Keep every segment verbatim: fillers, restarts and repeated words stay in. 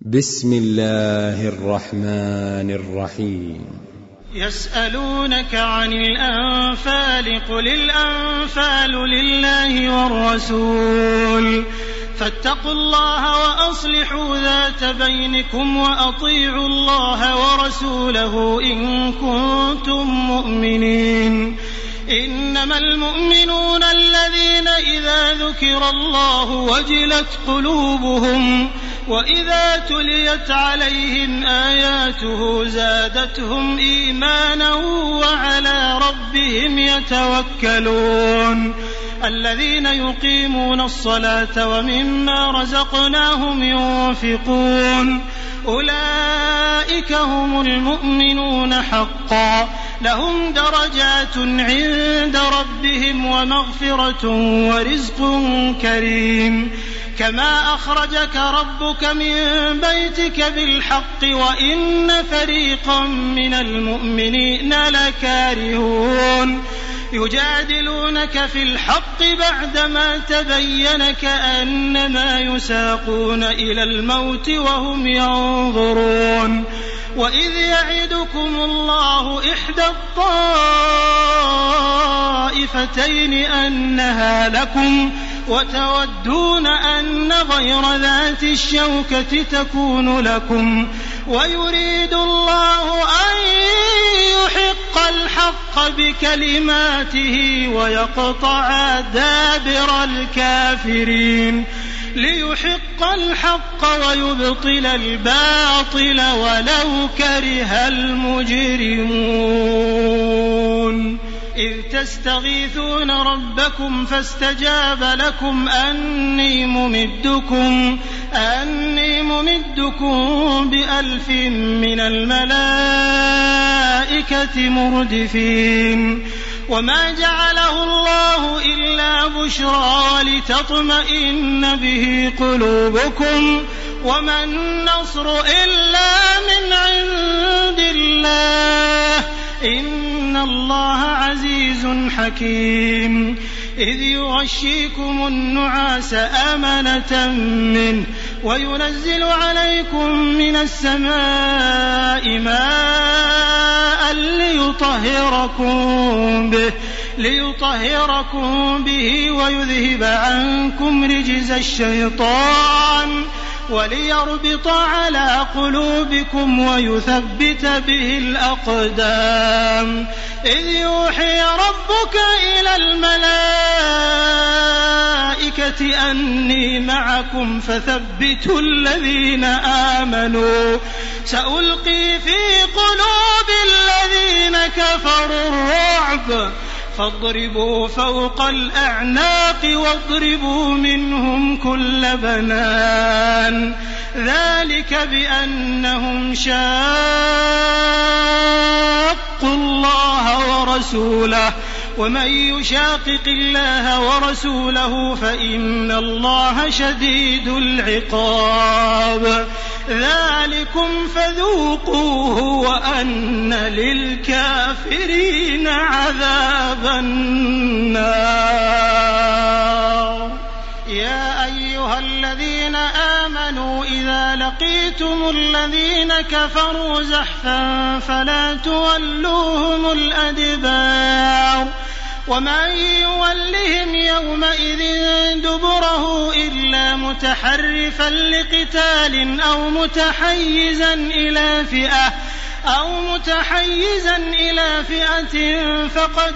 بسم الله الرحمن الرحيم. يسألونك عن الأنفال قل الأنفال لله والرسول فاتقوا الله وأصلحوا ذات بينكم وأطيعوا الله ورسوله إن كنتم مؤمنين. إنما المؤمنون الذين إذا ذكر الله وجلت قلوبهم وإذا تليت عليهم آياته زادتهم إيمانا وعلى ربهم يتوكلون. الذين يقيمون الصلاة ومما رزقناهم ينفقون أولئك هم المؤمنون حقا لهم درجات عند ربهم ومغفرة ورزق كريم. كما أخرجك ربك من بيتك بالحق وإن فريقا من المؤمنين لكارهون. يجادلونك في الحق بعدما تبين كأنما يساقون إلى الموت وهم ينظرون. وإذ يعدكم الله إحدى الطائفتين أنها لكم وتودون أن غير ذات الشوكة تكون لكم ويريد الله أن يحق الحق بكلماته ويقطع دابر الكافرين ليحق الحق ويبطل الباطل ولو كره المجرمون. إذ تستغيثون ربكم فاستجاب لكم أني ممدكم أني ممدكم بألف من الملائكة مردفين. وما جعله الله إلا بشرى ولتطمئن به قلوبكم وما النصر إلا من عند الله إن الله عزيز حكيم. إذ يغشيكم النعاس أمنة منه وينزل عليكم من السماء ماء ليطهركم به ليطهركم به ويذهب عنكم رجز الشيطان وليربط على قلوبكم ويثبت به الأقدام. إذ يوحي ربك إلى الملائكة أني معكم فثبتوا الذين آمنوا سألقي في قلوب الذين كفروا الرعب فاضربوا فوق الأعناق واضربوا منهم كل بنان. ذلك بأنهم شاقوا الله ورسوله ومن يشاقق الله ورسوله فإن الله شديد العقاب. ذلكم فذوقوه وأن للكافرين عذاب النار. يا أيها الذين آمنوا إذا لقيتم الذين كفروا زحفا فلا تولوهم الأدبار ومن يولهم يومئذ دبره إلا متحرفا لقتال أو متحيزا إلى فئة أو متحيزا إلى فئة فقد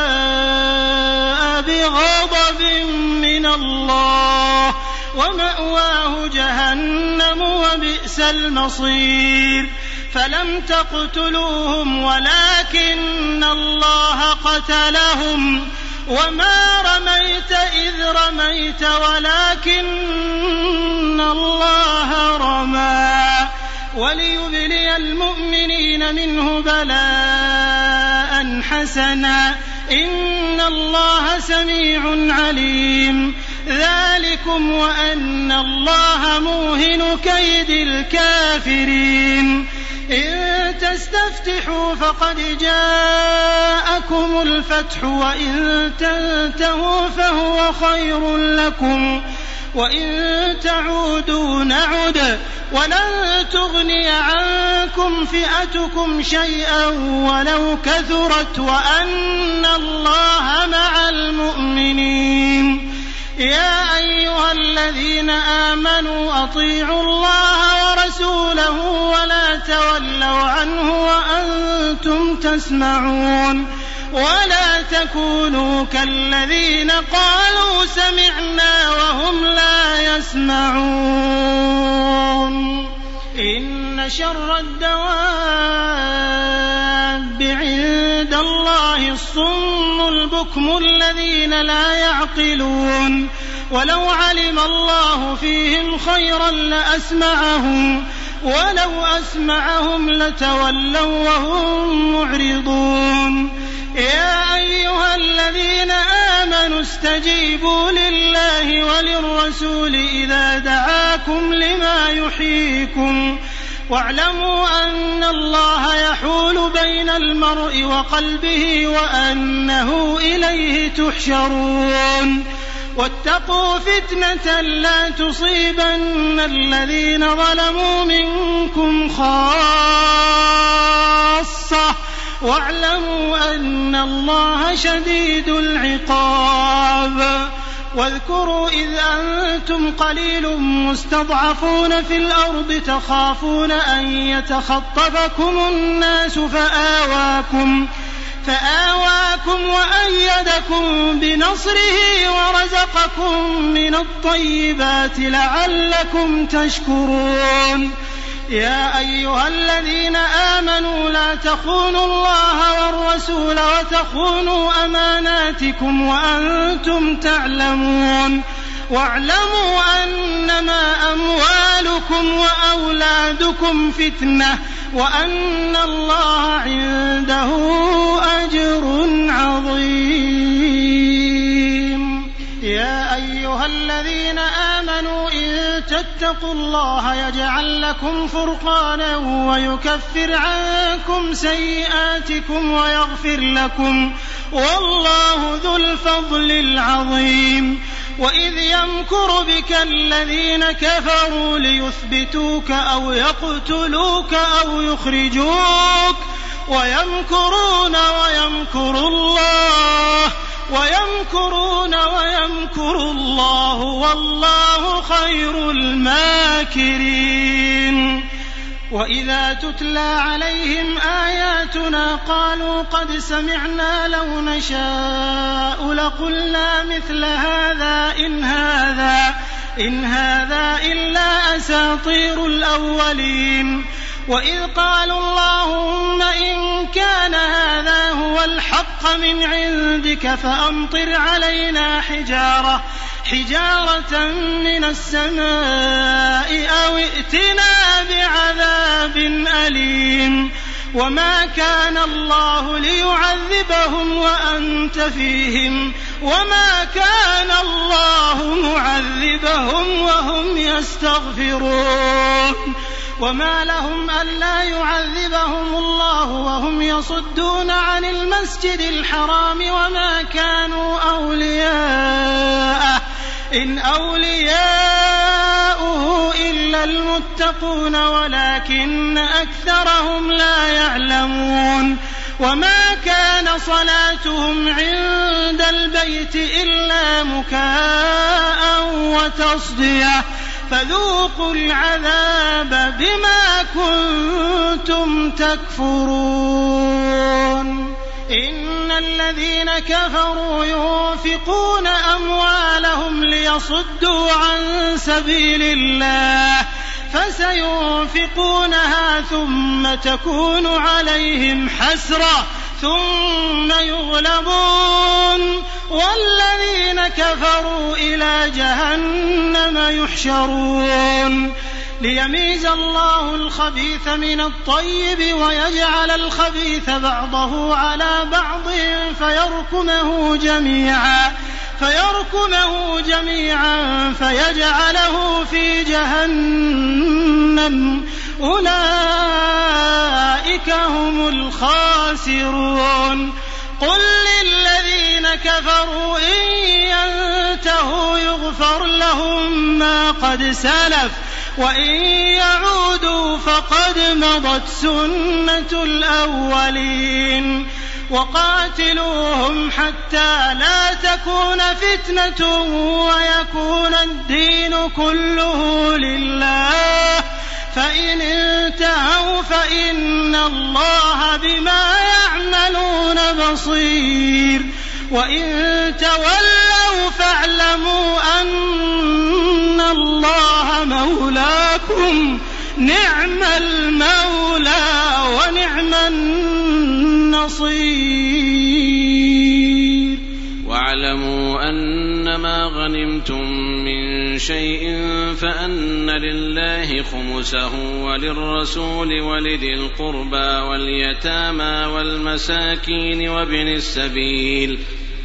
باء بغضب من الله ومأواه جهنم وبئس المصير. فلم تقتلوهم ولكن الله قتلهم وما رميت إذ رميت ولكن الله رمى وليبلي المؤمنين منه بلاء حسنا إن الله سميع عليم. ذلكم وأن الله موهن كيد الكافرين. إن تستفتحوا فقد جاءكم الفتح وإن تنتهوا فهو خير لكم وإن تعودوا نعد ولن تغني عنكم فئتكم شيئا ولو كثرت وأن الله مع المؤمنين. يا أيها الذين آمنوا أطيعوا الله ورسوله ولا تولوا عنه وأنتم تسمعون ولا تكونوا كالذين قالوا سمعنا وهم لا يسمعون. إن شر الدواب عند الله الصم البكم الذين لا يعقلون ولو علم الله فيهم خيرا لأسمعهم ولو أسمعهم لتولوا وهم معرضون. يا أيها الذين آمنوا استجيبوا لله وللرسول إذا دعاكم لما يحييكم واعلموا أن الله يحول بين المرء وقلبه وأنه إليه تحشرون. واتقوا فتنة لا تصيبن الذين ظلموا منكم خاصة واعلموا أن الله شديد العقاب. واذكروا إذ أنتم قليل مستضعفون في الأرض تخافون أن يتخطفكم الناس فآواكم فآواكم وأيدكم بنصره ورزقكم من الطيبات لعلكم تشكرون. يا أيها الذين آمنوا لا تخونوا الله والرسول وتخونوا أماناتكم وأنتم تعلمون واعلموا أنما أموالكم وأولادكم فتنة وأن الله عنده أجر عظيم. يا أيها الذين آمنوا إن تتقوا الله يجعل لكم فرقانا ويكفر عنكم سيئاتكم ويغفر لكم والله ذو الفضل العظيم. وإذ يمكر بك الذين كفروا ليثبتوك أو يقتلوك أو يخرجوك ويمكرون ويمكر الله ويمكرون ويمكر الله والله خير الماكرين. وإذا تتلى عليهم آياتنا قالوا قد سمعنا لو نشاء لقلنا مثل هذا إن هذا إن هذا إلا أساطير الأولين. وإذ قالوا اللهم إن كان هذا هو الحق من عندك فأمطر علينا حجارة حجارة من السماء أو ائتنا بعذاب أليم. وما كان الله ليعذبهم وأنت فيهم وما كان الله معذبهم وهم يستغفرون. وما لهم ألا يعذبهم الله وهم يصدون عن المسجد الحرام وما كانوا أولياءه إن أولياؤه إلا المتقون ولكن أكثرهم لا يعلمون. وما كان صلاتهم عند البيت إلا مكاء وتصدية فذوقوا العذاب بما كنتم تكفرون. إن الذين كفروا ينفقون أموالهم ليصدوا عن سبيل الله فسينفقونها ثم تكون عليهم حسرة ثم يغلبون والذين كفروا إلى جهنم يحشرون. ليميز الله الخبيث من الطيب ويجعل الخبيث بعضه على بعض فيركمه جميعا فيركمه جميعا فيجعله في جهنم أولئك هم الخاسرون. قل للذين والذين كفروا إن ينتهوا يغفر لهم ما قد سلف وإن يعودوا فقد مضت سنة الأولين وقاتلوهم حتى لا تكون فتنة ويكون الدين كله لله فإن انتهوا فإن الله بما يعملون بصير وإن تولوا فاعلموا أن الله مولاكم نعم المولى ونعم النصير. واعلموا أنما غنمتم من شيء فأن لله خمسه وللرسول ولذي القربى واليتامى والمساكين وابن السبيل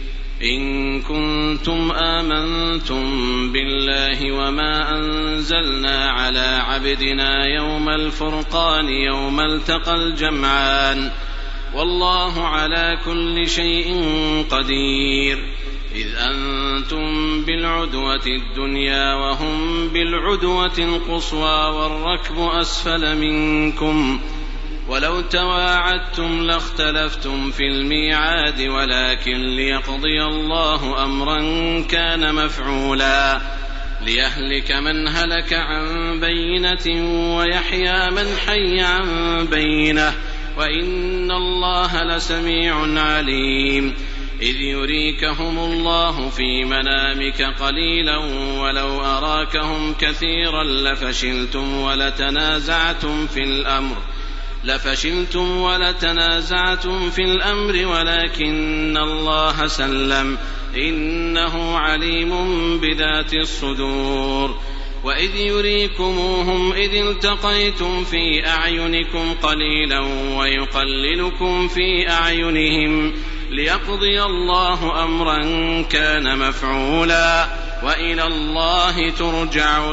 إن كنتم آمنتم بالله وما أنزلنا على عبدنا يوم الفرقان يوم التقى الجمعان والله على كل شيء قدير. إذ أنتم بالعدوة الدنيا وهم بالعدوة القصوى والركب أسفل منكم ولو تواعدتم لاختلفتم في الميعاد ولكن ليقضي الله أمرا كان مفعولا ليهلك من هلك عن بينة ويحيى من حي عن بينة وإن الله لسميع عليم. إذ يريكهم الله في منامك قليلا ولو أراكهم كثيرا لفشلتم ولتنازعتم في الأمر لفشلتم ولتنازعتم في الأمر ولكن الله سلم إنه عليم بذات الصدور. وإذ يريكموهم إذ التقيتم في أعينكم قليلا ويقللكم في أعينهم ليقضي الله أمرا كان مفعولا وإلى الله ترجع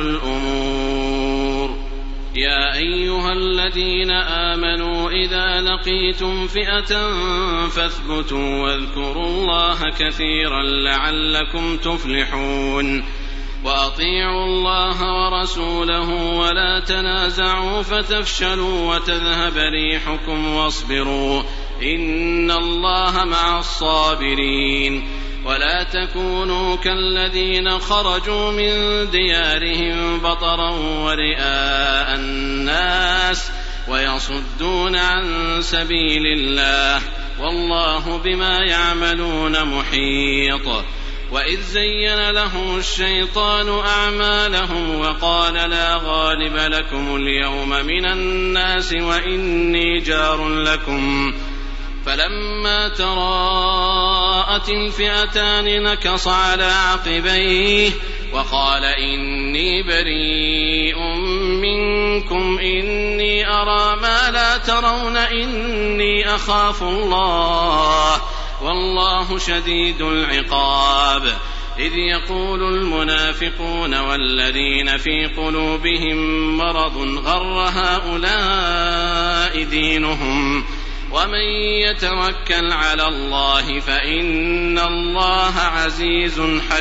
الأمور. يا أيها الذين آمنوا إذا لقيتم فئة فاثبتوا واذكروا الله كثيرا لعلكم تفلحون. وأطيعوا الله ورسوله ولا تنازعوا فتفشلوا وتذهب ريحكم واصبروا إن الله مع الصابرين. ولا تكونوا كالذين خرجوا من ديارهم بطرا ورئاء الناس ويصدون عن سبيل الله والله بما يعملون محيط. وإذ زين لهم الشيطان أعمالهم وقال لا غالب لكم اليوم من الناس وإني جار لكم فلما تراءت الفئتان نكص على عقبيه وقال إني بريء منكم إني أرى ما لا ترون إني أخاف الله والله شديد العقاب. إذ يقول المنافقون والذين في قلوبهم مرض غر هؤلاء دينهم ومن يتوكل على الله فإن الله عزيز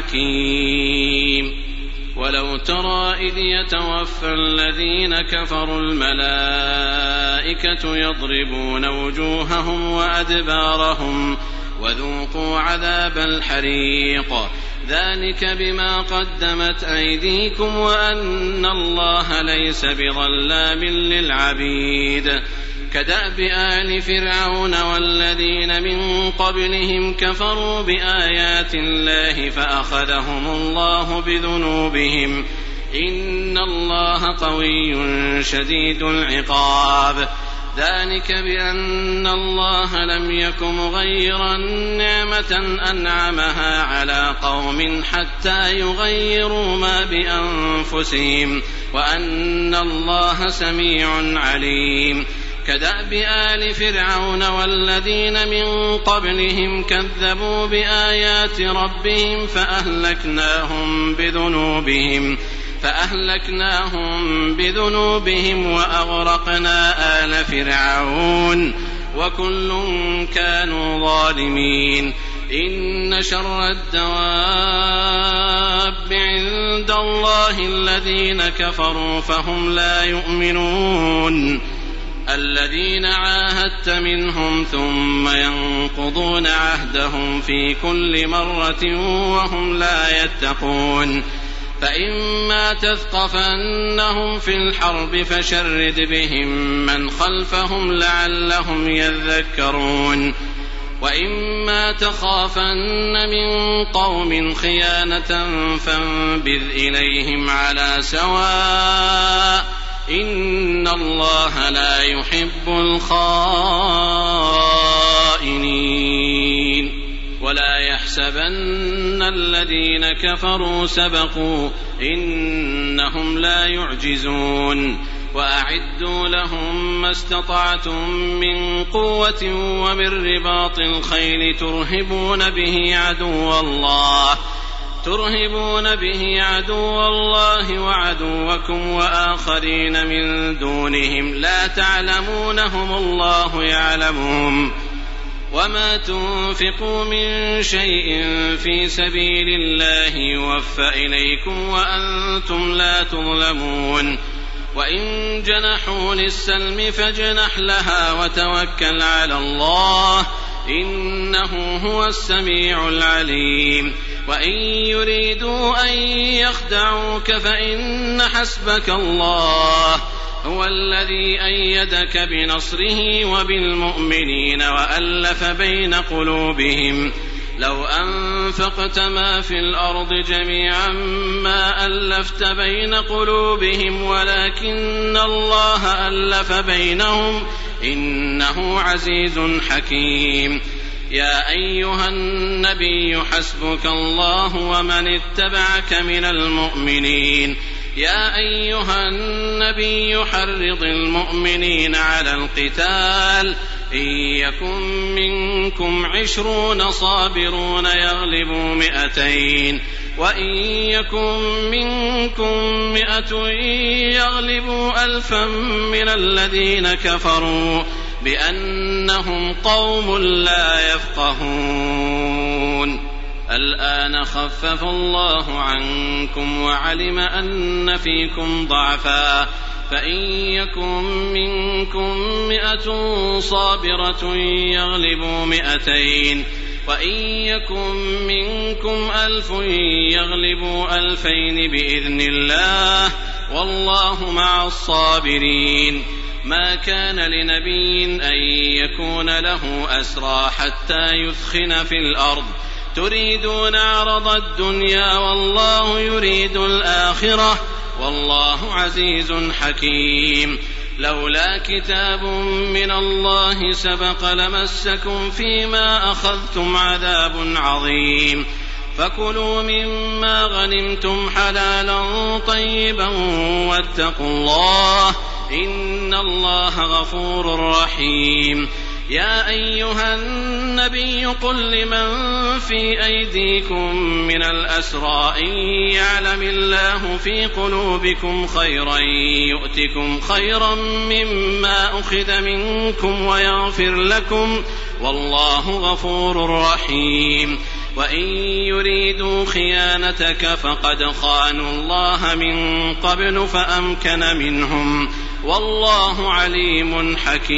حكيم. ولو ترى إذ يتوفى الذين كفروا الملائكة يضربون وجوههم وأدبارهم وذوقوا عذاب الحريق ذلك بما قدمت أيديكم وأن الله ليس بظلام للعبيد. كدأب آل فرعون والذين من قبلهم كفروا بآيات الله فأخذهم الله بذنوبهم إن الله قوي شديد العقاب. ذلك بأن الله لم يك مغيرا نعمة أنعمها على قوم حتى يغيروا ما بأنفسهم وأن الله سميع عليم. كدأب آل فرعون والذين من قبلهم كذبوا بآيات ربهم فأهلكناهم بذنوبهم فأهلكناهم بذنوبهم وأغرقنا آل فرعون وكل كانوا ظالمين. إن شر الدواب عند الله الذين كفروا فهم لا يؤمنون الذين عاهدت منهم ثم ينقضون عهدهم في كل مرة وهم لا يتقون فإما تثقفنهم في الحرب فشرد بهم من خلفهم لعلهم يذكرون وإما تخافن من قوم خيانة فانبذ إليهم على سواء إن الله لا يحب الخائنين ولا يحسبن الذين كفروا سبقوا إنهم لا يعجزون وأعدوا لهم ما استطعتم من قوة ومن رباط الخيل ترهبون به عدو الله ترهبون به عدو الله وعدوكم وآخرين من دونهم لا تعلمونهم الله يعلمهم وما تنفقوا من شيء في سبيل الله يوفى إليكم وأنتم لا تظلمون وإن جنحوا للسلم فاجنح لها وتوكل على الله إنه هو السميع العليم وإن يريدوا أن يخدعوك فإن حسبك الله هو الذي أيدك بنصره وبالمؤمنين وألف بين قلوبهم لو أنفقت ما في الأرض جميعا ما ألفت بين قلوبهم ولكن الله ألف بينهم إنه عزيز حكيم يا أيها النبي حسبك الله ومن اتبعك من المؤمنين يا أيها النبي حرض المؤمنين على القتال إن يكن منكم عشرون صابرون يغلبوا مئتين وإن يكن منكم مئة يغلبوا ألفا من الذين كفروا بأنهم قوم لا يفقهون الآن خفف الله عنكم وعلم أن فيكم ضعفا فإن يكن منكم مئة صابرة يغلبوا مئتين وإن يكن منكم ألف يغلبوا ألفين بإذن الله والله مع الصابرين ما كان لنبي أن يكون له أسرى حتى يثخن في الأرض تريدون عرض الدنيا والله يريد الآخرة والله عزيز حكيم لولا كتاب من الله سبق لمسكم فيما أخذتم عذاب عظيم فكلوا مما غنمتم حلالا طيبا واتقوا الله إن الله غفور رحيم يا أيها النبي قل لمن في أيديكم من الأسرى إن يعلم الله في قلوبكم خيرا يؤتكم خيرا مما أخذ منكم ويغفر لكم والله غفور رحيم وإن يريدوا خيانتك فقد خانوا الله من قبل فأمكن منهم والله عليم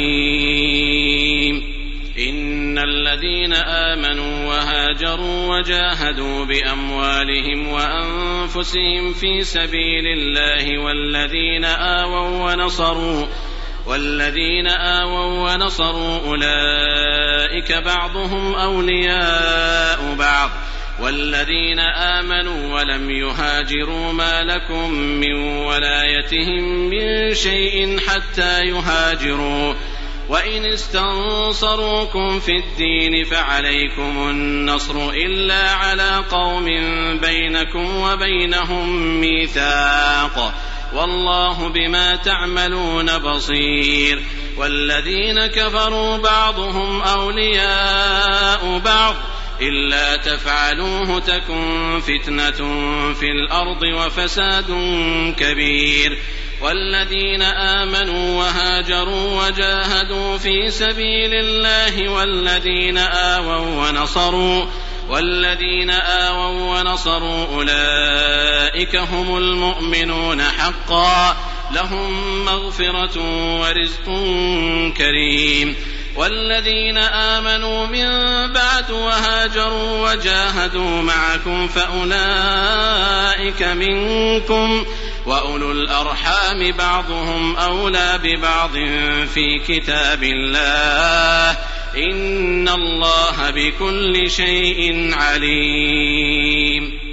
حكيم إن الذين آمنوا وهاجروا وجاهدوا بأموالهم وأنفسهم في سبيل الله والذين آووا ونصروا والذين آووا ونصروا أولئك بعضهم أولياء بعض والذين آمنوا ولم يهاجروا ما لكم من ولايتهم من شيء حتى يهاجروا وإن استنصروكم في الدين فعليكم النصر إلا على قوم بينكم وبينهم ميثاق والله بما تعملون بصير والذين كفروا بعضهم أولياء بعض إلا تفعلوه تكن فتنة في الأرض وفساد كبير والذين آمنوا وهاجروا وجاهدوا في سبيل الله والذين آووا ونصروا والذين آووا ونصروا أولئك هم المؤمنون حقا لهم مغفرة ورزق كريم والذين آمنوا من بعد وهاجروا وجاهدوا معكم فأولئك منكم وأولو الأرحام بعضهم أولى ببعض في كتاب الله إن الله بكل شيء عليم.